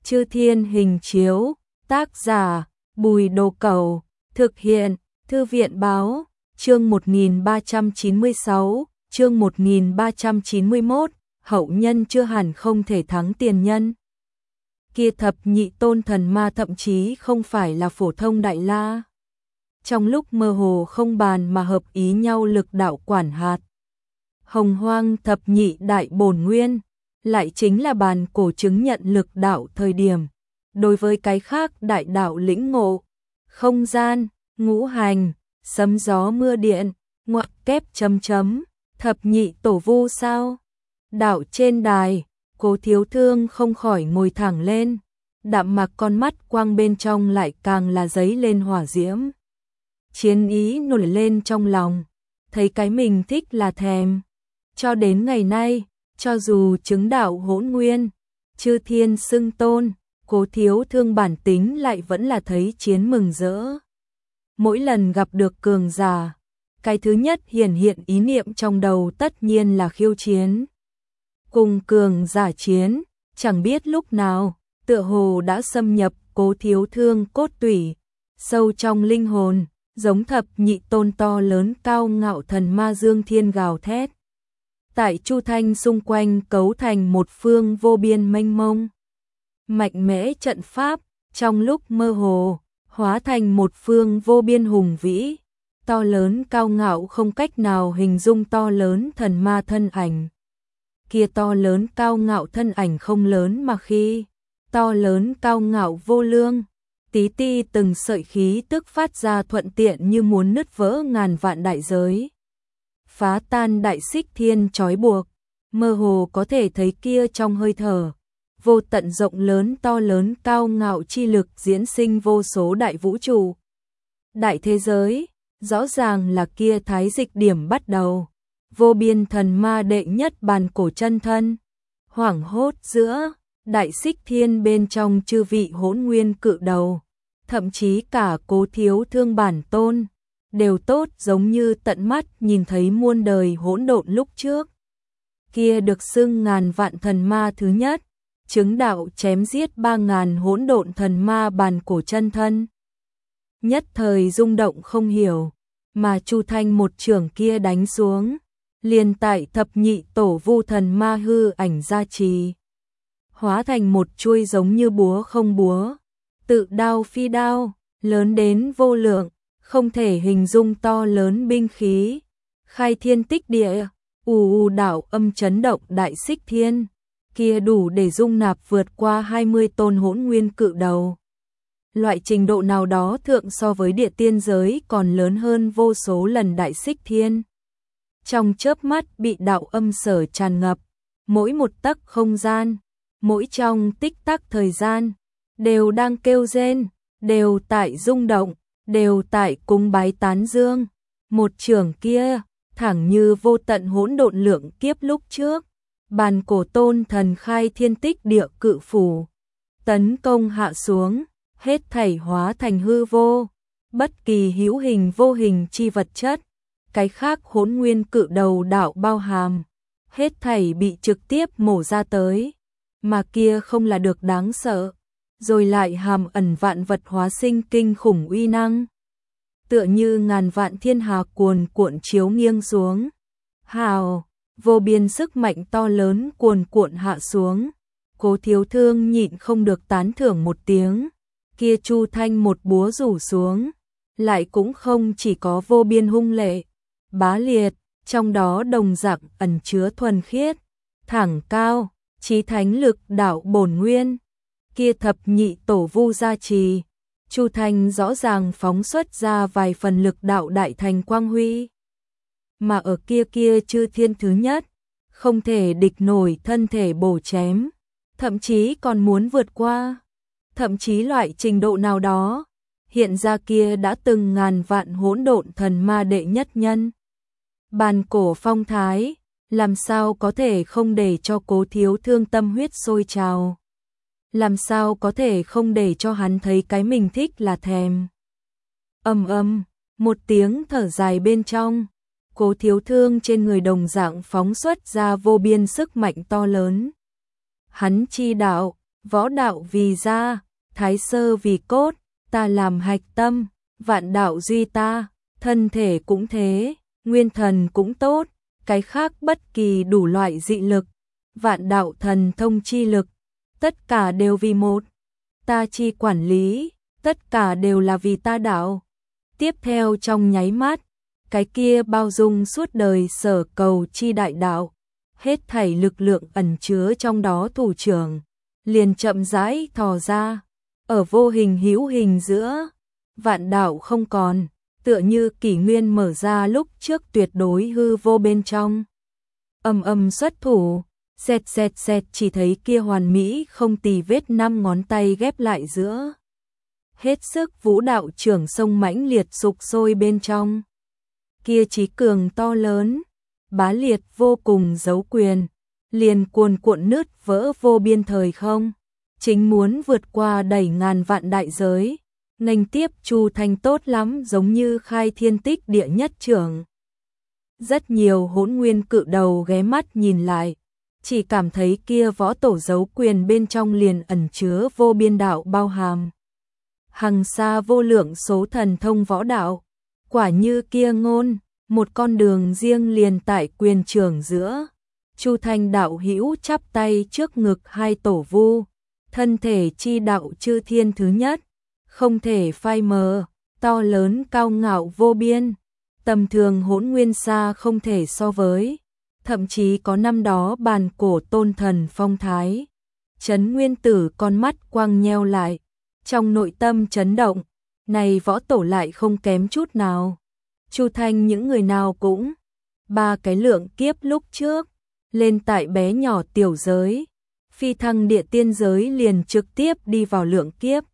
Chư Thiên hình chiếu, tác giả, Bùi Đồ Cẩu, thực hiện, Thư viện báo, chương 1396, chương 1391, hậu nhân chưa hẳn không thể thắng tiền nhân. Kia thập nhị tôn thần ma thậm chí không phải là phổ thông đại la. Trong lúc mơ hồ không bàn mà hợp ý nhau lực đạo quản hạt. Hồng Hoang thập nhị đại bổn nguyên, lại chính là bàn cổ chứng nhận lực đạo thời điểm. Đối với cái khác đại đạo lĩnh ngộ, không gian, ngũ hành, sấm gió mưa điện, ngoặc kép chấm chấm, thập nhị tổ vu sao? Đạo trên đài, Cố Thiếu Thương không khỏi ngồi thẳng lên, đạm mặc con mắt quang bên trong lại càng là giấy lên hỏa diễm. Chiến ý nổi lên trong lòng, thấy cái mình thích là thèm. Cho đến ngày nay, cho dù chứng đạo hỗn nguyên, chư thiên xưng tôn, Cố Thiếu Thương bản tính lại vẫn là thấy chiến mừng rỡ. Mỗi lần gặp được cường giả, cái thứ nhất hiện ý niệm trong đầu tất nhiên là khiêu chiến. Cùng cường giả chiến, chẳng biết lúc nào, tựa hồ đã xâm nhập Cố Thiếu Thương cốt tủy, sâu trong linh hồn, giống thập nhị tôn to lớn cao ngạo thần ma dương thiên gào thét. Tại Chu Thanh xung quanh cấu thành một phương vô biên mênh mông. Mạnh mẽ trận pháp, trong lúc mơ hồ, hóa thành một phương vô biên hùng vĩ, to lớn cao ngạo không cách nào hình dung to lớn thần ma thân ảnh. Kia to lớn cao ngạo thân ảnh không lớn mà khi, to lớn cao ngạo vô lương, tí ti từng sợi khí tức phát ra thuận tiện như muốn nứt vỡ ngàn vạn đại giới. Phá tan đại xích thiên trói buộc, mơ hồ có thể thấy kia trong hơi thở. Vô tận rộng lớn to lớn cao ngạo chi lực diễn sinh vô số đại vũ trụ. Đại thế giới, rõ ràng là kia thái dịch điểm bắt đầu. Vô biên thần ma đệ nhất bàn cổ chân thân. Hoảng hốt giữa, đại xích thiên bên trong chư vị hỗn nguyên cự đầu. Thậm chí cả Cố Thiếu Thương bản tôn. Đều tốt giống như tận mắt nhìn thấy muôn đời hỗn độn lúc trước. Kia được xưng ngàn vạn thần ma thứ nhất. Chứng đạo chém giết 3.000 hỗn độn thần ma bàn cổ chân thân. Nhất thời rung động không hiểu, mà Chu Thanh một chưởng kia đánh xuống, liền tại thập nhị tổ vu thần ma hư ảnh gia trì, hóa thành một chuôi giống như búa không búa, tự đao phi đao, lớn đến vô lượng, không thể hình dung to lớn binh khí, khai thiên tích địa, ù đảo âm chấn động đại xích thiên. Kia đủ để dung nạp vượt qua 20 tôn hỗn nguyên cự đầu. Loại trình độ nào đó thượng so với địa tiên giới còn lớn hơn vô số lần đại xích thiên. Trong chớp mắt bị đạo âm sở tràn ngập, mỗi một tấc không gian, mỗi trong tích tắc thời gian, đều đang kêu rên, đều tại rung động, đều tại cúng bái tán dương. Một chưởng kia, thẳng như vô tận hỗn độn lượng kiếp lúc trước. Bàn cổ tôn thần khai thiên tích địa cự phủ, tấn công hạ xuống, hết thảy hóa thành hư vô, bất kỳ hữu hình vô hình chi vật chất, cái khác hỗn nguyên cự đầu đạo bao hàm, hết thảy bị trực tiếp mổ ra tới, mà kia không là được đáng sợ, rồi lại hàm ẩn vạn vật hóa sinh kinh khủng uy năng, tựa như ngàn vạn thiên hà cuồn cuộn chiếu nghiêng xuống, hào. Vô biên sức mạnh to lớn cuồn cuộn hạ xuống, Cố Thiếu Thương nhịn không được tán thưởng một tiếng, kia Chu Thanh một búa rủ xuống, lại cũng không chỉ có vô biên hung lệ, bá liệt, trong đó đồng dạng ẩn chứa thuần khiết, thẳng cao, chí thánh lực đạo bổn nguyên, kia thập nhị tổ vu gia trì, Chu Thanh rõ ràng phóng xuất ra vài phần lực đạo đại thành quang huy. Mà ở kia chư thiên thứ nhất, không thể địch nổi thân thể bổ chém, thậm chí còn muốn vượt qua, thậm chí loại trình độ nào đó, hiện ra kia đã từng ngàn vạn hỗn độn thần ma đệ nhất nhân. Bàn cổ phong thái, làm sao có thể không để cho Cố Thiếu Thương tâm huyết sôi trào, làm sao có thể không để cho hắn thấy cái mình thích là thèm. Một tiếng thở dài bên trong. Cố Thiếu Thương trên người đồng dạng phóng xuất ra vô biên sức mạnh to lớn. Hắn chi đạo, võ đạo vì da, thái sơ vì cốt, ta làm hạch tâm, vạn đạo duy ta, thân thể cũng thế, nguyên thần cũng tốt, cái khác bất kỳ đủ loại dị lực, vạn đạo thần thông chi lực, tất cả đều vì một, ta chi quản lý, tất cả đều là vì ta đạo. Tiếp theo trong nháy mắt, cái kia bao dung suốt đời sở cầu chi đại đạo, hết thảy lực lượng ẩn chứa trong đó thủ trưởng, liền chậm rãi thò ra, ở vô hình hữu hình giữa, vạn đạo không còn, tựa như kỷ nguyên mở ra lúc trước tuyệt đối hư vô bên trong. Âm âm xuất thủ, xẹt xẹt xẹt, chỉ thấy kia hoàn mỹ không tì vết 5 ngón tay ghép lại giữa. Hết sức vũ đạo trưởng sông mãnh liệt sục sôi bên trong. Kia chí cường to lớn, bá liệt vô cùng dấu quyền, liền cuồn cuộn nứt vỡ vô biên thời không, chính muốn vượt qua đẩy ngàn vạn đại giới, nghênh tiếp Chu Thanh tốt lắm, giống như khai thiên tích địa nhất trưởng. Rất nhiều hỗn nguyên cự đầu ghé mắt nhìn lại, chỉ cảm thấy kia võ tổ dấu quyền bên trong liền ẩn chứa vô biên đạo bao hàm. Hằng xa vô lượng số thần thông võ đạo, quả như kia ngôn, một con đường riêng liền tại quyền trường giữa. Chu Thanh đạo hữu chắp tay trước ngực hai tổ vu, thân thể chi đạo chư thiên thứ nhất, không thể phai mờ, to lớn cao ngạo vô biên, tầm thường hỗn nguyên xa không thể so với, thậm chí có năm đó bàn cổ tôn thần phong thái. Chấn Nguyên Tử con mắt quang nheo lại, trong nội tâm chấn động, này võ tổ lại không kém chút nào. Chu Thanh những người nào cũng, ba cái lượng kiếp lúc trước, lên tại bé nhỏ tiểu giới, phi thăng địa tiên giới liền trực tiếp đi vào lượng kiếp.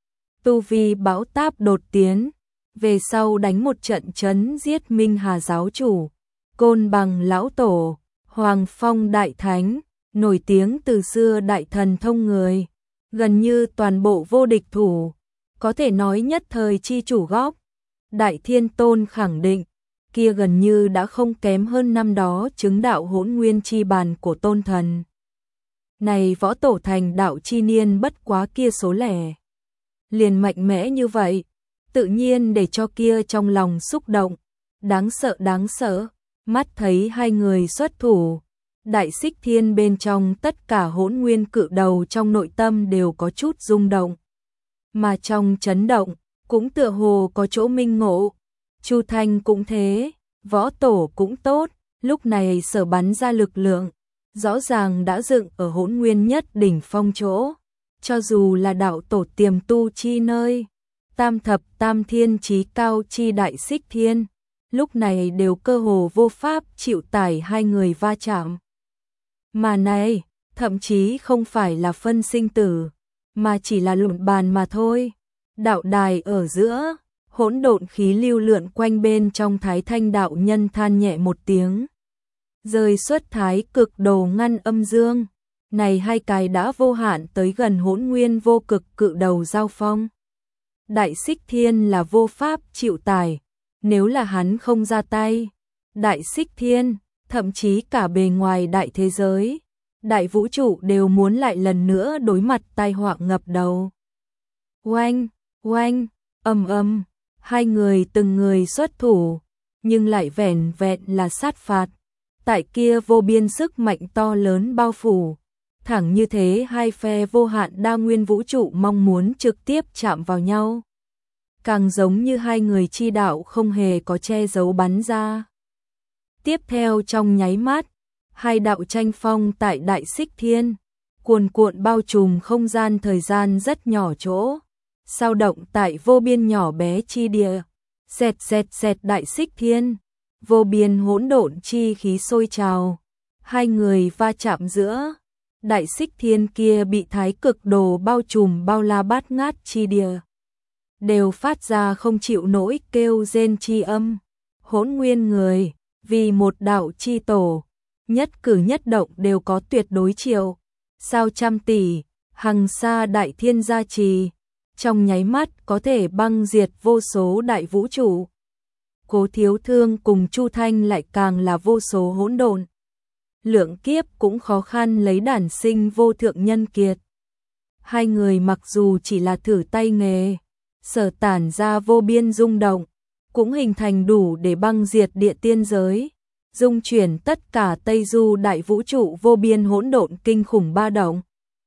Tu vi bão táp đột tiến, về sau đánh một trận chấn giết Minh Hà giáo chủ, Côn Bằng lão tổ, Hoàng Phong đại thánh, nổi tiếng từ xưa đại thần thông người, gần như toàn bộ vô địch thủ, có thể nói nhất thời chi chủ góc. Đại Thiên Tôn khẳng định, kia gần như đã không kém hơn năm đó chứng đạo hỗn nguyên chi bàn của tôn thần. Này võ tổ thành đạo chi niên bất quá kia số lẻ. Liền mạnh mẽ như vậy, tự nhiên để cho kia trong lòng xúc động, đáng sợ, mắt thấy hai người xuất thủ. Đại Xích Thiên bên trong tất cả hỗn nguyên cự đầu trong nội tâm đều có chút rung động. Mà trong chấn động, cũng tựa hồ có chỗ minh ngộ. Chu Thanh cũng thế, võ tổ cũng tốt, lúc này sở bắn ra lực lượng, rõ ràng đã dựng ở hỗn nguyên nhất đỉnh phong chỗ. Cho dù là đạo tổ tiềm tu chi nơi, tam thập tam thiên chí cao chi Đại Xích Thiên, lúc này đều cơ hồ vô pháp chịu tải hai người va chạm. Mà này, thậm chí không phải là phân sinh tử, mà chỉ là luận bàn mà thôi. Đạo đài ở giữa, hỗn độn khí lưu lượn quanh bên trong Thái Thanh đạo nhân than nhẹ một tiếng. Rơi xuất thái cực đồ ngăn âm dương, này hai cái đã vô hạn tới gần hỗn nguyên vô cực cự đầu giao phong. Đại Xích Thiên là vô pháp chịu tải, nếu là hắn không ra tay. Đại Xích Thiên, thậm chí cả bề ngoài đại thế giới, đại vũ trụ đều muốn lại lần nữa đối mặt tai họa ngập đầu. Oanh, oanh, ầm, hai người từng người xuất thủ, nhưng lại vẻn vẹn là sát phạt. Tại kia vô biên sức mạnh to lớn bao phủ, thẳng như thế hai phe vô hạn đa nguyên vũ trụ mong muốn trực tiếp chạm vào nhau. Càng giống như hai người chi đạo không hề có che giấu bắn ra. Tiếp theo trong nháy mắt, hai đạo tranh phong tại Đại Xích Thiên, cuồn cuộn bao trùm không gian thời gian rất nhỏ chỗ, sao động tại vô biên nhỏ bé chi địa, xẹt xẹt xẹt Đại Xích Thiên, vô biên hỗn độn chi khí sôi trào, hai người va chạm giữa, Đại Xích Thiên kia bị thái cực đồ bao trùm bao la bát ngát chi địa, đều phát ra không chịu nổi kêu rên chi âm. Hỗn nguyên người, vì một đạo chi tổ, nhất cử nhất động đều có tuyệt đối triệu, sao trăm tỷ, hằng sa đại thiên gia trì, trong nháy mắt có thể băng diệt vô số đại vũ trụ. Cố Thiếu Thương cùng Chu Thanh lại càng là vô số hỗn độn. Lượng kiếp cũng khó khăn lấy đản sinh vô thượng nhân kiệt. Hai người mặc dù chỉ là thử tay nghề, sở tản ra vô biên rung động, cũng hình thành đủ để băng diệt địa tiên giới, dung chuyển tất cả Tây Du đại vũ trụ vô biên hỗn độn kinh khủng ba động.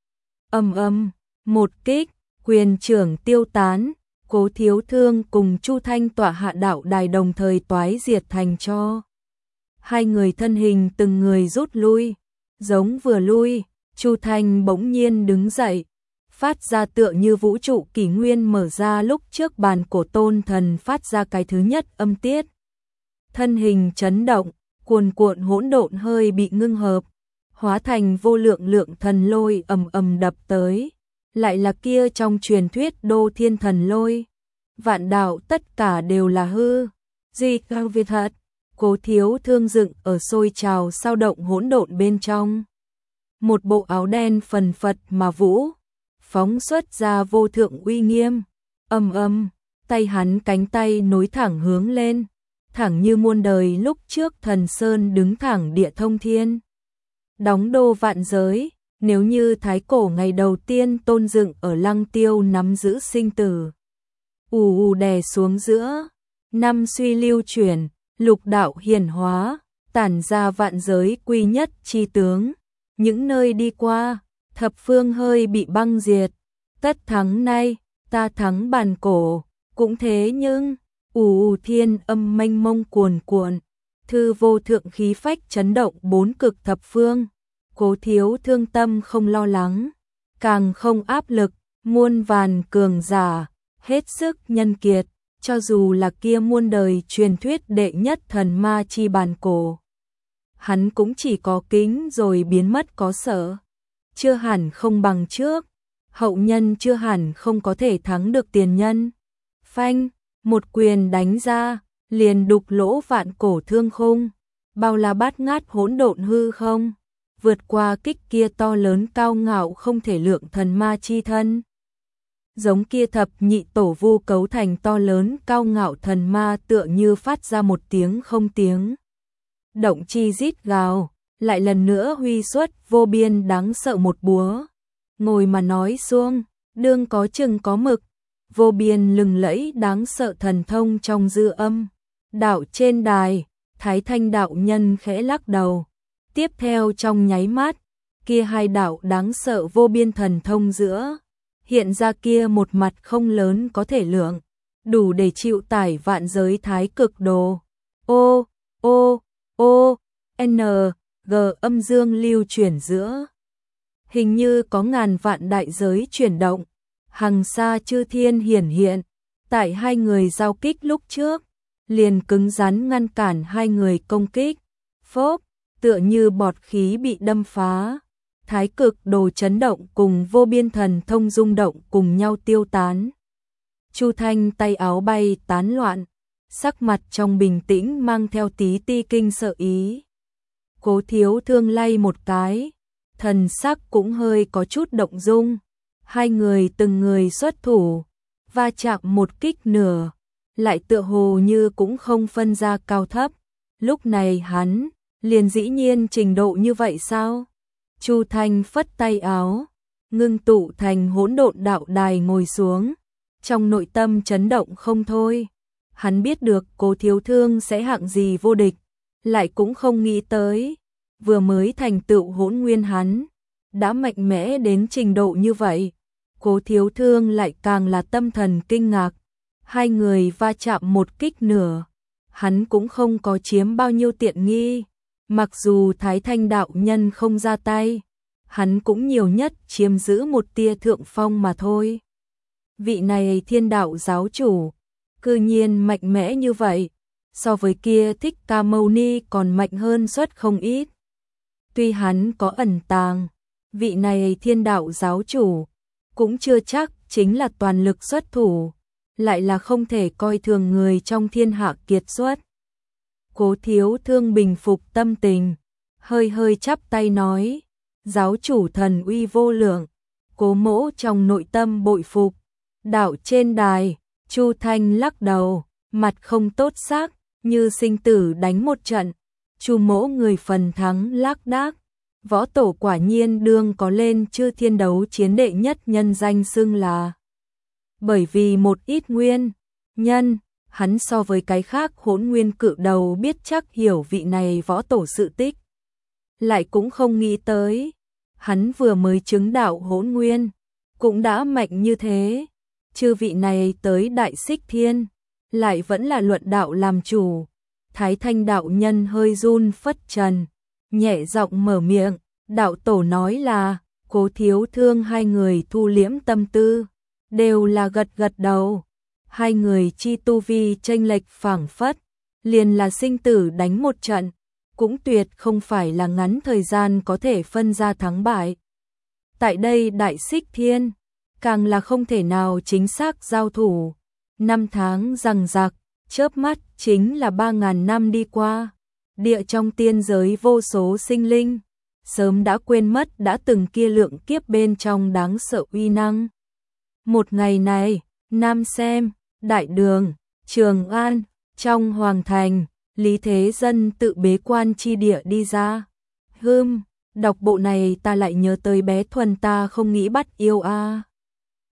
Ầm ầm, một kích, quyền trưởng tiêu tán, Cố Thiếu Thương cùng Chu Thanh tọa hạ đạo đài đồng thời toái diệt thành tro. Hai người thân hình từng người rút lui, giống vừa lui, Chu Thanh bỗng nhiên đứng dậy, phát ra tựa như vũ trụ kỷ nguyên mở ra lúc trước bàn cổ tôn thần phát ra cái thứ nhất âm tiết. Thân hình chấn động, cuồn cuộn hỗn độn hơi bị ngưng hợp, hóa thành vô lượng lượng thần lôi ầm ầm đập tới, lại là kia trong truyền thuyết Đô Thiên Thần Lôi. Vạn đạo tất cả đều là hư, duy cao việt thật. Cố Thiếu Thương dựng ở sôi trào sao động hỗn độn bên trong. Một bộ áo đen phần phật mà vũ, phóng xuất ra vô thượng uy nghiêm. Ầm ầm, tay hắn cánh tay nối thẳng hướng lên, thẳng như muôn đời lúc trước thần sơn đứng thẳng địa thông thiên. Đóng đô vạn giới, nếu như thái cổ ngày đầu tiên tôn dựng ở Lăng Tiêu nắm giữ sinh tử. Ù ù đè xuống giữa, năm suy lưu chuyển, lục đạo hiển hóa, tản ra vạn giới quy nhất chi tướng. Những nơi đi qua, thập phương hơi bị băng diệt. Tất thắng nay, ta thắng bàn cổ, cũng thế nhưng, ù thiên âm mênh mông cuồn cuộn, thư vô thượng khí phách chấn động bốn cực thập phương. Cố Thiếu Thương tâm không lo lắng, càng không áp lực, muôn vàn cường giả, hết sức nhân kiệt, cho dù là kia muôn đời truyền thuyết đệ nhất thần ma chi bàn cổ. Hắn cũng chỉ có kính rồi biến mất có sợ, chưa hẳn không bằng trước, hậu nhân chưa hẳn không có thể thắng được tiền nhân. Phanh, một quyền đánh ra, liền đục lỗ vạn cổ thương khung, bao la bát ngát hỗn độn hư không, vượt qua kích kia to lớn cao ngạo không thể lượng thần ma chi thân. Giống kia thập nhị tổ vu cấu thành to lớn cao ngạo thần ma tựa như phát ra một tiếng không tiếng động chi rít gào, lại lần nữa huy xuất vô biên đáng sợ một búa. Ngồi mà nói xuông, đương có chừng có mực, vô biên lừng lẫy đáng sợ thần thông trong dư âm. Đạo trên đài, Thái Thanh đạo nhân khẽ lắc đầu. Tiếp theo trong nháy mắt, kia hai đạo đáng sợ vô biên thần thông giữa, hiện ra kia một mặt không lớn có thể lượng, đủ để chịu tải vạn giới thái cực đồ. Ô, ô, ô, n, g âm dương lưu chuyển giữa. Hình như có ngàn vạn đại giới chuyển động, hằng xa chư thiên hiển hiện, tại hai người giao kích lúc trước, liền cứng rắn ngăn cản hai người công kích. Phốp, tựa như bọt khí bị đâm phá, thái cực đồ chấn động cùng vô biên thần thông rung động cùng nhau tiêu tán. Chu Thanh tay áo bay tán loạn, sắc mặt trong bình tĩnh mang theo tí ti kinh sợ ý. Cố Thiếu Thương lay một cái, thần sắc cũng hơi có chút động dung. Hai người từng người xuất thủ, va chạm một kích nửa, lại tựa hồ như cũng không phân ra cao thấp. Lúc này hắn, liền dĩ nhiên trình độ như vậy sao? Chu Thanh phất tay áo, ngưng tụ thành hỗn độn đạo đài ngồi xuống, trong nội tâm chấn động không thôi. Hắn biết được Cố Thiếu Thương sẽ hạng gì vô địch, lại cũng không nghĩ tới, vừa mới thành tựu hỗn nguyên hắn, đã mạnh mẽ đến trình độ như vậy. Cố Thiếu Thương lại càng là tâm thần kinh ngạc, hai người va chạm một kích nửa, hắn cũng không có chiếm bao nhiêu tiện nghi. Mặc dù Thái Thanh đạo nhân không ra tay, hắn cũng nhiều nhất chiếm giữ một tia thượng phong mà thôi. Vị này Thiên đạo giáo chủ, cư nhiên mạnh mẽ như vậy, so với kia Thích Ca Mâu Ni còn mạnh hơn suất không ít. Tuy hắn có ẩn tàng, vị này Thiên đạo giáo chủ, cũng chưa chắc chính là toàn lực xuất thủ, lại là không thể coi thường người trong thiên hạ kiệt xuất. Cố Thiếu Thương bình phục tâm tình, hơi hơi chắp tay nói, giáo chủ thần uy vô lượng. Cố Mỗ trong nội tâm bội phục. Đạo trên đài, Chu Thanh lắc đầu, mặt không tốt sắc, như sinh tử đánh một trận. Chu Mỗ người phần thắng lác đác, Võ tổ quả nhiên đương có lên chư thiên đấu chiến đệ nhất nhân danh xưng là. Bởi vì một ít nguyên nhân, hắn so với cái khác Hỗn Nguyên cự đầu biết chắc hiểu vị này võ tổ sự tích. Lại cũng không nghĩ tới, hắn vừa mới chứng đạo Hỗn Nguyên, cũng đã mạnh như thế. Chư vị này tới Đại Xích Thiên, lại vẫn là luận đạo làm chủ. Thái Thanh đạo nhân hơi run phất trần, nhẹ giọng mở miệng, đạo tổ nói là, Cố thiếu thương hai người thu liễm tâm tư, đều là gật gật đầu. Hai người chi tu vi chênh lệch phảng phất, liền là sinh tử đánh một trận, cũng tuyệt không phải là ngắn thời gian có thể phân ra thắng bại. Tại đây Đại Xích Thiên, càng là không thể nào chính xác giao thủ. Năm tháng giằng giặc, chớp mắt chính là 3.000 năm đi qua. Địa trong tiên giới vô số sinh linh, sớm đã quên mất đã từng kia lượng kiếp bên trong đáng sợ uy năng. Một ngày này, Nam Xem, Đại Đường, Trường An, trong Hoàng Thành, Lý Thế Dân tự bế quan chi địa đi ra. Đọc bộ này ta lại nhớ tới bé Thuần ta không nghĩ bắt yêu a.